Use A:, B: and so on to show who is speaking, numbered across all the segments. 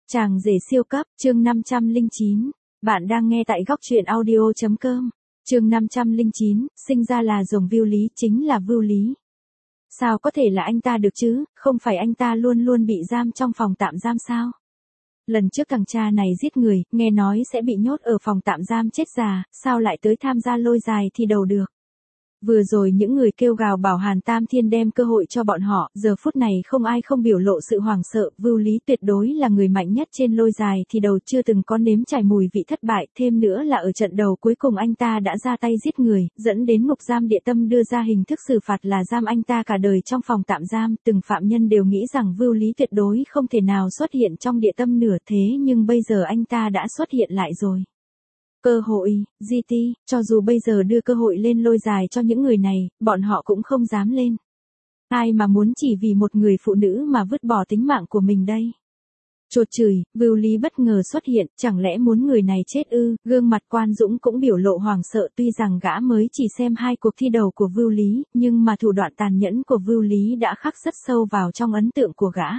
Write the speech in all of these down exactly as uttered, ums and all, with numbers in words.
A: Chàng rể siêu cấp, chương năm trăm lẻ chín. Bạn đang nghe tại góc truyện audio.com. Chương năm trăm lẻ chín, sinh ra là rồng Vưu Lý chính là Vưu Lý. Sao có thể là anh ta được chứ, không phải anh ta luôn luôn bị giam trong phòng tạm giam sao? Lần trước thằng cha này giết người, nghe nói sẽ bị nhốt ở phòng tạm giam chết già, sao lại tới tham gia lôi dài thì đầu được. Vừa rồi những người kêu gào bảo Hàn Tam Thiên đem cơ hội cho bọn họ, giờ phút này không ai không biểu lộ sự hoảng sợ, Vưu Lý tuyệt đối là người mạnh nhất trên lôi dài thì đầu chưa từng có nếm trải mùi vị thất bại, thêm nữa là ở trận đầu cuối cùng anh ta đã ra tay giết người, dẫn đến ngục giam Địa Tâm đưa ra hình thức xử phạt là giam anh ta cả đời trong phòng tạm giam, từng phạm nhân đều nghĩ rằng Vưu Lý tuyệt đối không thể nào xuất hiện trong Địa Tâm nửa thế nhưng bây giờ anh ta đã xuất hiện lại rồi. Cơ hội, giê tê, cho dù bây giờ đưa cơ hội lên lôi dài cho những người này, bọn họ cũng không dám lên. Ai mà muốn chỉ vì một người phụ nữ mà vứt bỏ tính mạng của mình đây? Chột chửi, Vưu Lý bất ngờ xuất hiện, chẳng lẽ muốn người này chết ư? Gương mặt Quan Dũng cũng biểu lộ hoảng sợ, tuy rằng gã mới chỉ xem hai cuộc thi đầu của Vưu Lý, nhưng mà thủ đoạn tàn nhẫn của Vưu Lý đã khắc rất sâu vào trong ấn tượng của gã.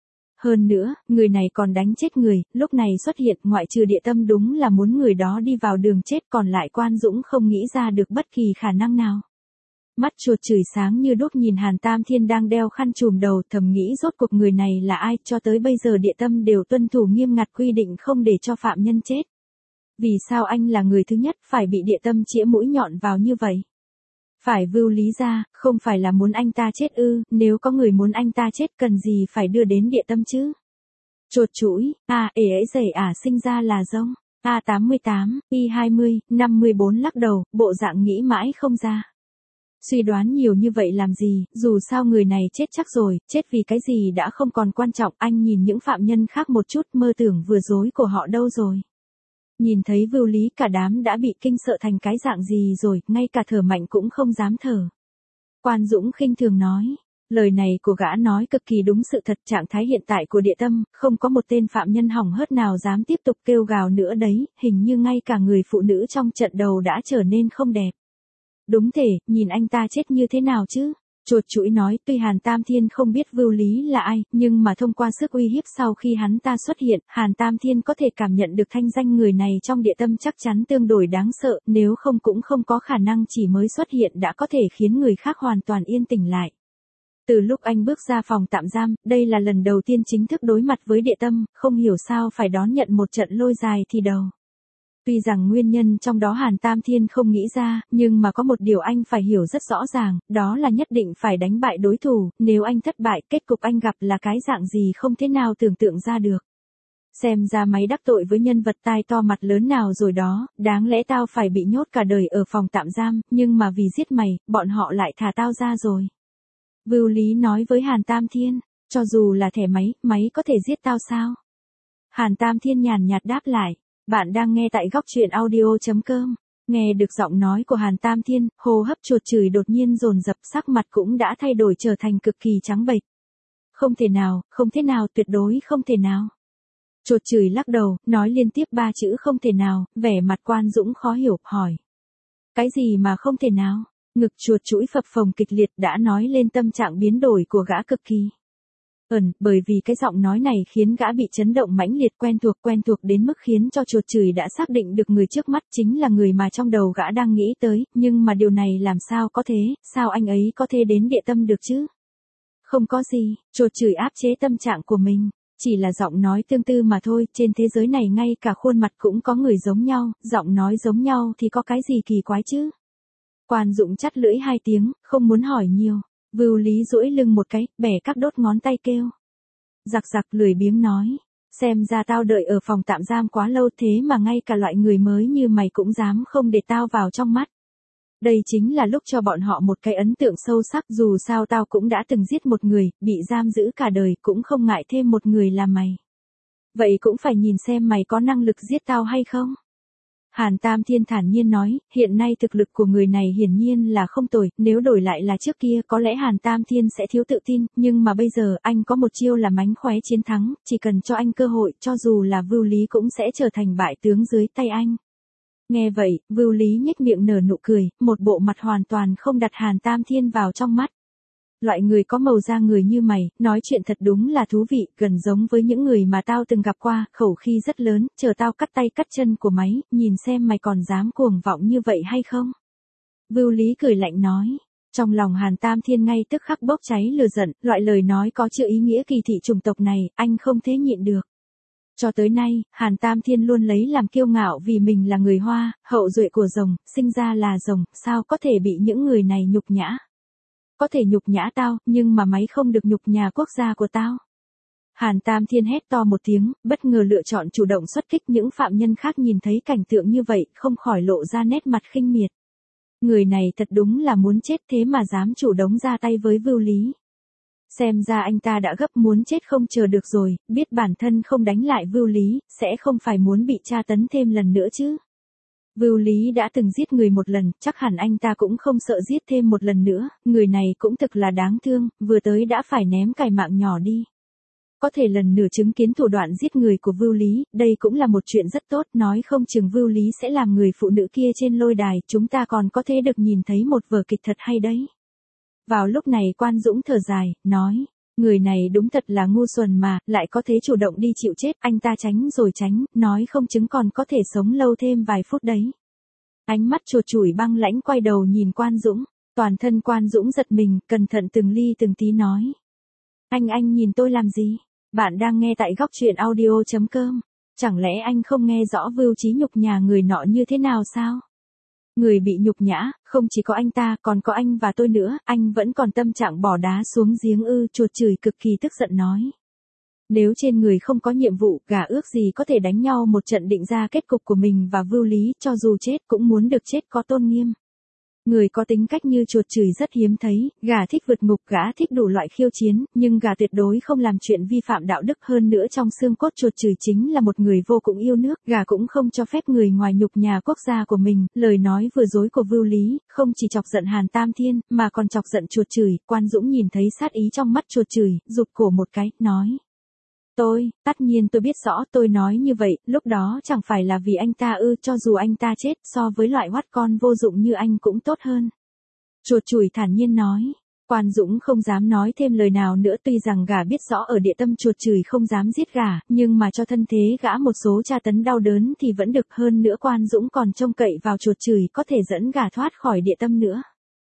A: Hơn nữa, người này còn đánh chết người, lúc này xuất hiện ngoại trừ Địa Tâm đúng là muốn người đó đi vào đường chết, còn lại Quan Dũng không nghĩ ra được bất kỳ khả năng nào. Mắt chuột chửi sáng như đốt nhìn Hàn Tam Thiên đang đeo khăn trùm đầu, thầm nghĩ rốt cuộc người này là ai, cho tới bây giờ Địa Tâm đều tuân thủ nghiêm ngặt quy định không để cho phạm nhân chết. Vì sao anh là người thứ nhất phải bị Địa Tâm chĩa mũi nhọn vào như vậy? Phải Vưu Lý ra, không phải là muốn anh ta chết ư, nếu có người muốn anh ta chết cần gì phải đưa đến Địa Tâm chứ? Chột chũi, à, ế ấy giày à sinh ra là rông, A tám mươi tám, Y hai mươi, năm mươi bốn lắc đầu, bộ dạng nghĩ mãi không ra. Suy đoán nhiều như vậy làm gì, dù sao người này chết chắc rồi, chết vì cái gì đã không còn quan trọng, anh nhìn những phạm nhân khác một chút, mơ tưởng vừa dối của họ đâu rồi. Nhìn thấy Vưu Lý cả đám đã bị kinh sợ thành cái dạng gì rồi, ngay cả thở mạnh cũng không dám thở. Quan Dũng khinh thường nói, lời này của gã nói cực kỳ đúng sự thật, trạng thái hiện tại của Địa Tâm, không có một tên phạm nhân hỏng hớt nào dám tiếp tục kêu gào nữa đấy, hình như ngay cả người phụ nữ trong trận đầu đã trở nên không đẹp. Đúng thể, nhìn anh ta chết như thế nào chứ? Chột chũi nói, tuy Hàn Tam Thiên không biết Vưu Lý là ai, nhưng mà thông qua sức uy hiếp sau khi hắn ta xuất hiện, Hàn Tam Thiên có thể cảm nhận được thanh danh người này trong Địa Tâm chắc chắn tương đối đáng sợ, nếu không cũng không có khả năng chỉ mới xuất hiện đã có thể khiến người khác hoàn toàn yên tĩnh lại. Từ lúc anh bước ra phòng tạm giam, đây là lần đầu tiên chính thức đối mặt với Địa Tâm, không hiểu sao phải đón nhận một trận lôi dài thì đầu. Tuy rằng nguyên nhân trong đó Hàn Tam Thiên không nghĩ ra, nhưng mà có một điều anh phải hiểu rất rõ ràng, đó là nhất định phải đánh bại đối thủ, nếu anh thất bại, kết cục anh gặp là cái dạng gì không thể nào tưởng tượng ra được. Xem ra máy đắc tội với nhân vật tai to mặt lớn nào rồi đó, đáng lẽ tao phải bị nhốt cả đời ở phòng tạm giam, nhưng mà vì giết mày, bọn họ lại thả tao ra rồi. Vưu Lý nói với Hàn Tam Thiên, cho dù là thẻ máy, máy có thể giết tao sao? Hàn Tam Thiên nhàn nhạt đáp lại. Bạn đang nghe tại góc truyện audio.com. Nghe được giọng nói của Hàn Tam Thiên, hô hấp chuột chửi đột nhiên dồn dập, sắc mặt cũng đã thay đổi trở thành cực kỳ trắng bệch. Không thể nào, không thể nào, tuyệt đối không thể nào. Chuột chửi lắc đầu, nói liên tiếp ba chữ không thể nào, vẻ mặt Quan Dũng khó hiểu, hỏi. Cái gì mà không thể nào? Ngực chuột chũi phập phồng kịch liệt đã nói lên tâm trạng biến đổi của gã cực kỳ. Ẩn, bởi vì cái giọng nói này khiến gã bị chấn động mãnh liệt, quen thuộc quen thuộc đến mức khiến cho chuột chửi đã xác định được người trước mắt chính là người mà trong đầu gã đang nghĩ tới, nhưng mà điều này làm sao có thế, sao anh ấy có thể đến Địa Tâm được chứ? Không có gì, chuột chửi áp chế tâm trạng của mình, chỉ là giọng nói tương tự mà thôi, trên thế giới này ngay cả khuôn mặt cũng có người giống nhau, giọng nói giống nhau thì có cái gì kỳ quái chứ? Quan Dũng chắt lưỡi hai tiếng, không muốn hỏi nhiều. Vưu Lý duỗi lưng một cái, bẻ các đốt ngón tay kêu. Giặc giặc lười biếng nói, xem ra tao đợi ở phòng tạm giam quá lâu thế mà ngay cả loại người mới như mày cũng dám không để tao vào trong mắt. Đây chính là lúc cho bọn họ một cái ấn tượng sâu sắc, dù sao tao cũng đã từng giết một người, bị giam giữ cả đời, cũng không ngại thêm một người là mày. Vậy cũng phải nhìn xem mày có năng lực giết tao hay không? Hàn Tam Thiên thản nhiên nói, hiện nay thực lực của người này hiển nhiên là không tồi, nếu đổi lại là trước kia có lẽ Hàn Tam Thiên sẽ thiếu tự tin, nhưng mà bây giờ anh có một chiêu là mánh khóe chiến thắng, chỉ cần cho anh cơ hội, cho dù là Vưu Lý cũng sẽ trở thành bại tướng dưới tay anh. Nghe vậy, Vưu Lý nhếch miệng nở nụ cười, một bộ mặt hoàn toàn không đặt Hàn Tam Thiên vào trong mắt. Loại người có màu da người như mày, nói chuyện thật đúng là thú vị, gần giống với những người mà tao từng gặp qua, khẩu khí rất lớn, chờ tao cắt tay cắt chân của mày, nhìn xem mày còn dám cuồng vọng như vậy hay không. Vưu Lý cười lạnh nói. Trong lòng Hàn Tam Thiên ngay tức khắc bốc cháy lửa giận, loại lời nói có chứa ý nghĩa kỳ thị chủng tộc này, anh không thể nhịn được. Cho tới nay, Hàn Tam Thiên luôn lấy làm kiêu ngạo vì mình là người Hoa, hậu duệ của rồng, sinh ra là rồng, sao có thể bị những người này nhục nhã. Có thể nhục nhã tao, nhưng mà máy không được nhục nhà quốc gia của tao. Hàn Tam Thiên hét to một tiếng, bất ngờ lựa chọn chủ động xuất kích. Những phạm nhân khác nhìn thấy cảnh tượng như vậy, không khỏi lộ ra nét mặt khinh miệt. Người này thật đúng là muốn chết thế mà dám chủ động ra tay với Vưu Lý. Xem ra anh ta đã gấp muốn chết không chờ được rồi, biết bản thân không đánh lại Vưu Lý, sẽ không phải muốn bị tra tấn thêm lần nữa chứ. Vưu Lý đã từng giết người một lần, chắc hẳn anh ta cũng không sợ giết thêm một lần nữa, người này cũng thực là đáng thương, vừa tới đã phải ném cài mạng nhỏ đi. Có thể lần nửa chứng kiến thủ đoạn giết người của Vưu Lý, đây cũng là một chuyện rất tốt, nói không chừng Vưu Lý sẽ làm người phụ nữ kia trên lôi đài, chúng ta còn có thể được nhìn thấy một vở kịch thật hay đấy. Vào lúc này Quan Dũng thở dài, nói, người này đúng thật là ngu xuẩn mà, lại có thể chủ động đi chịu chết, anh ta tránh rồi tránh, nói không chứng còn có thể sống lâu thêm vài phút đấy. Ánh mắt chuột chủi băng lãnh quay đầu nhìn Quan Dũng, toàn thân Quan Dũng giật mình, cẩn thận từng ly từng tí nói. Anh anh nhìn tôi làm gì? Bạn đang nghe tại góc truyện audio chấm com. Chẳng lẽ anh không nghe rõ Vưu Chí nhục nhã người nọ như thế nào sao? Người bị nhục nhã, không chỉ có anh ta, còn có anh và tôi nữa, anh vẫn còn tâm trạng bỏ đá xuống giếng ư, chuột chửi cực kỳ tức giận nói. Nếu trên người không có nhiệm vụ, gà ước gì có thể đánh nhau một trận định ra kết cục của mình và Vưu Lý, cho dù chết cũng muốn được chết có tôn nghiêm. Người có tính cách như chuột chửi rất hiếm thấy, gà thích vượt ngục, gã thích đủ loại khiêu chiến, nhưng gà tuyệt đối không làm chuyện vi phạm đạo đức. Hơn nữa trong xương cốt chuột chửi chính là một người vô cùng yêu nước, gà cũng không cho phép người ngoài nhục nhà quốc gia của mình. Lời nói vừa dối của Vưu Lý, không chỉ chọc giận Hàn Tam Thiên, mà còn chọc giận chuột chửi. Quan Dũng nhìn thấy sát ý trong mắt chuột chửi, rụt cổ một cái, nói. Tôi, tất nhiên tôi biết rõ, tôi nói như vậy, lúc đó chẳng phải là vì anh ta ư, cho dù anh ta chết, so với loại hoắt con vô dụng như anh cũng tốt hơn. Chuột chủi thản nhiên nói. Quan Dũng không dám nói thêm lời nào nữa, tuy rằng gã biết rõ ở địa tâm chuột chửi không dám giết gã, nhưng mà cho thân thế gã một số tra tấn đau đớn thì vẫn được. Hơn nữa Quan Dũng còn trông cậy vào chuột chửi có thể dẫn gã thoát khỏi địa tâm nữa.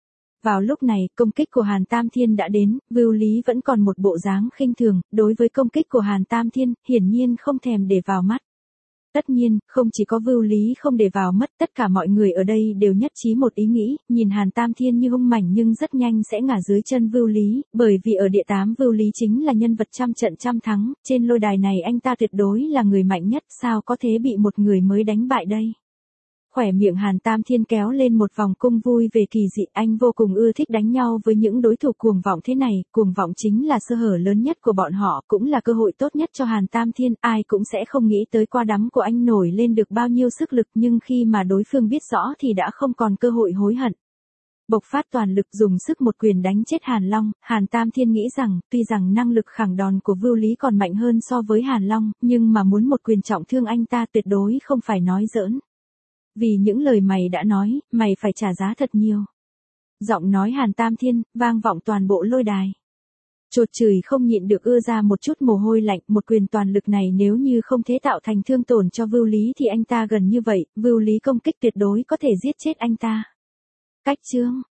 A: Vào lúc này, công kích của Hàn Tam Thiên đã đến, Vưu Lý vẫn còn một bộ dáng khinh thường, đối với công kích của Hàn Tam Thiên, hiển nhiên không thèm để vào mắt. Tất nhiên, không chỉ có Vưu Lý không để vào mắt, tất cả mọi người ở đây đều nhất trí một ý nghĩ, nhìn Hàn Tam Thiên như hung mãnh nhưng rất nhanh sẽ ngã dưới chân Vưu Lý, bởi vì ở địa tám Vưu Lý chính là nhân vật trăm trận trăm thắng, trên lôi đài này anh ta tuyệt đối là người mạnh nhất, sao có thể bị một người mới đánh bại đây. Khỏe miệng Hàn Tam Thiên kéo lên một vòng cung vui về kỳ dị, anh vô cùng ưa thích đánh nhau với những đối thủ cuồng vọng thế này, cuồng vọng chính là sơ hở lớn nhất của bọn họ, cũng là cơ hội tốt nhất cho Hàn Tam Thiên, ai cũng sẽ không nghĩ tới qua đắm của anh nổi lên được bao nhiêu sức lực, nhưng khi mà đối phương biết rõ thì đã không còn cơ hội hối hận. Bộc phát toàn lực dùng sức một quyền đánh chết Hàn Long, Hàn Tam Thiên nghĩ rằng, tuy rằng năng lực khẳng đòn của Vưu Lý còn mạnh hơn so với Hàn Long, nhưng mà muốn một quyền trọng thương anh ta tuyệt đối không phải nói giỡn. Vì những lời mày đã nói, mày phải trả giá thật nhiều. Giọng nói Hàn Tam Thiên, vang vọng toàn bộ lôi đài. Chuột chửi không nhịn được ưa ra một chút mồ hôi lạnh, một quyền toàn lực này nếu như không thể tạo thành thương tổn cho Vưu Lý thì anh ta gần như vậy, Vưu Lý công kích tuyệt đối có thể giết chết anh ta. Cách chương,